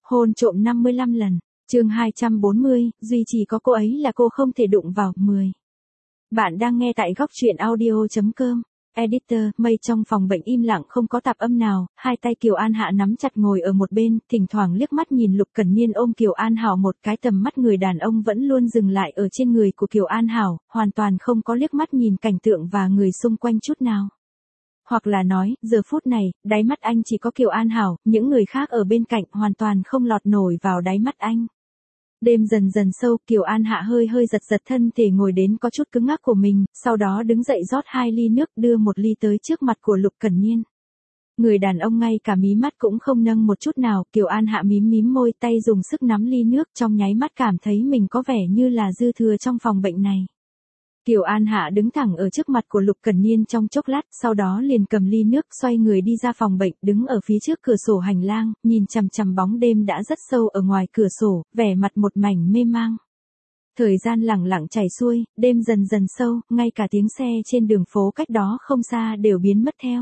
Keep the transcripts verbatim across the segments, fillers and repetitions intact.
Hôn trộm năm mươi lăm lần. Chương hai trăm bốn mươi, duy chỉ có cô ấy là cô không thể đụng vào. mười. Bạn đang nghe tại góc truyện audio chấm com. Editor, mây trong phòng bệnh im lặng không có tạp âm nào, hai tay Kiều An Hạ nắm chặt ngồi ở một bên, thỉnh thoảng liếc mắt nhìn Lục Cẩn Niên ôm Kiều An Hảo, một cái tầm mắt người đàn ông vẫn luôn dừng lại ở trên người của Kiều An Hảo, hoàn toàn không có liếc mắt nhìn cảnh tượng và người xung quanh chút nào. Hoặc là nói, giờ phút này, đáy mắt anh chỉ có Kiều An Hảo, những người khác ở bên cạnh hoàn toàn không lọt nổi vào đáy mắt anh. Đêm dần dần sâu, Kiều An Hạ hơi hơi giật giật thân thể ngồi đến có chút cứng ngắc của mình, sau đó đứng dậy rót hai ly nước đưa một ly tới trước mặt của Lục Cẩn Niên. Người đàn ông ngay cả mí mắt cũng không nâng một chút nào, Kiều An Hạ mím mím môi, tay dùng sức nắm ly nước, trong nháy mắt cảm thấy mình có vẻ như là dư thừa trong phòng bệnh này. Kiều An Hạ đứng thẳng ở trước mặt của Lục Cẩn Niên trong chốc lát, sau đó liền cầm ly nước xoay người đi ra phòng bệnh, đứng ở phía trước cửa sổ hành lang, nhìn chằm chằm bóng đêm đã rất sâu ở ngoài cửa sổ, vẻ mặt một mảnh mê mang. Thời gian lẳng lặng chảy xuôi, đêm dần dần sâu, ngay cả tiếng xe trên đường phố cách đó không xa đều biến mất theo.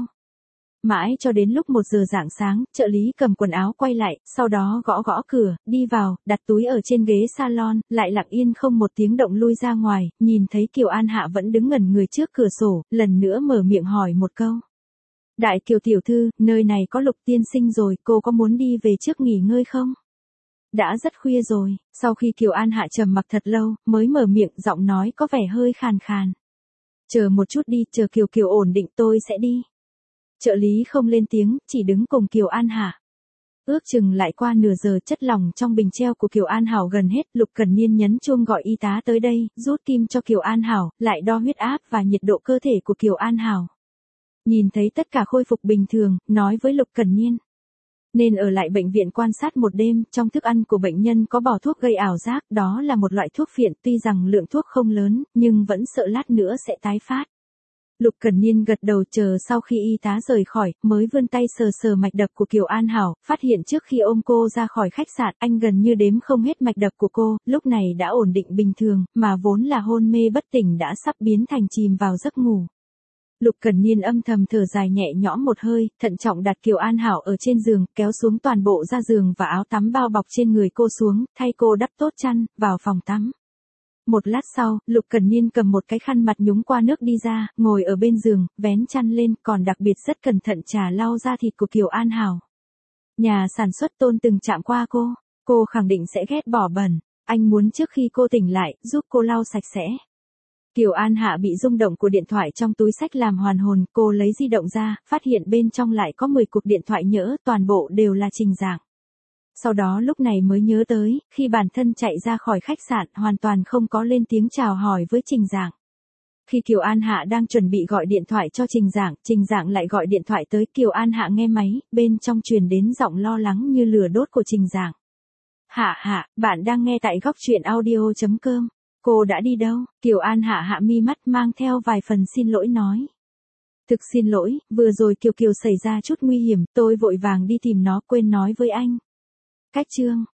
Mãi cho đến lúc một giờ rạng sáng, trợ lý cầm quần áo quay lại, sau đó gõ gõ cửa, đi vào, đặt túi ở trên ghế salon, lại lặng yên không một tiếng động lui ra ngoài, nhìn thấy Kiều An Hạ vẫn đứng ngẩn người trước cửa sổ, lần nữa mở miệng hỏi một câu. Đại Kiều tiểu thư, nơi này có Lục tiên sinh rồi, cô có muốn đi về trước nghỉ ngơi không? Đã rất khuya rồi, sau khi Kiều An Hạ trầm mặc thật lâu, mới mở miệng, giọng nói có vẻ hơi khàn khàn. Chờ một chút đi, chờ Kiều Kiều ổn định tôi sẽ đi. Trợ lý không lên tiếng, chỉ đứng cùng Kiều An Hạ. Ước chừng lại qua nửa giờ, chất lỏng trong bình treo của Kiều An Hảo gần hết, Lục Cẩn Niên nhấn chuông gọi y tá tới đây, rút kim cho Kiều An Hảo, lại đo huyết áp và nhiệt độ cơ thể của Kiều An Hảo. Nhìn thấy tất cả khôi phục bình thường, nói với Lục Cẩn Niên. Nên ở lại bệnh viện quan sát một đêm, trong thức ăn của bệnh nhân có bỏ thuốc gây ảo giác, đó là một loại thuốc phiện, tuy rằng lượng thuốc không lớn, nhưng vẫn sợ lát nữa sẽ tái phát. Lục Cẩn Niên gật đầu, chờ sau khi y tá rời khỏi, mới vươn tay sờ sờ mạch đập của Kiều An Hảo, phát hiện trước khi ôm cô ra khỏi khách sạn, anh gần như đếm không hết mạch đập của cô, lúc này đã ổn định bình thường, mà vốn là hôn mê bất tỉnh đã sắp biến thành chìm vào giấc ngủ. Lục Cẩn Niên âm thầm thở dài nhẹ nhõm một hơi, thận trọng đặt Kiều An Hảo ở trên giường, kéo xuống toàn bộ da giường và áo tắm bao bọc trên người cô xuống, thay cô đắp tốt chăn, vào phòng tắm. Một lát sau, Lục Cẩn Niên cầm một cái khăn mặt nhúng qua nước đi ra, ngồi ở bên giường, vén chăn lên, còn đặc biệt rất cẩn thận trà lau da thịt của Kiều An Hảo. Nhà sản xuất Tôn từng chạm qua cô, cô khẳng định sẽ ghét bỏ bẩn, anh muốn trước khi cô tỉnh lại, giúp cô lau sạch sẽ. Kiều An Hạ bị rung động của điện thoại trong túi xách làm hoàn hồn, cô lấy di động ra, phát hiện bên trong lại có mười cuộc điện thoại nhỡ, toàn bộ đều là Trình Giảng. Sau đó lúc này mới nhớ tới, khi bản thân chạy ra khỏi khách sạn, hoàn toàn không có lên tiếng chào hỏi với Trình Giảng. Khi Kiều An Hạ đang chuẩn bị gọi điện thoại cho Trình Giảng, Trình Giảng lại gọi điện thoại tới, Kiều An Hạ nghe máy, bên trong truyền đến giọng lo lắng như lửa đốt của Trình Giảng. Hạ Hạ, bạn đang nghe tại góc truyện audio chấm com. Cô đã đi đâu? Kiều An Hạ hạ mi mắt mang theo vài phần xin lỗi nói. Thực xin lỗi, vừa rồi Kiều Kiều xảy ra chút nguy hiểm, tôi vội vàng đi tìm nó, quên nói với anh. Cách chương,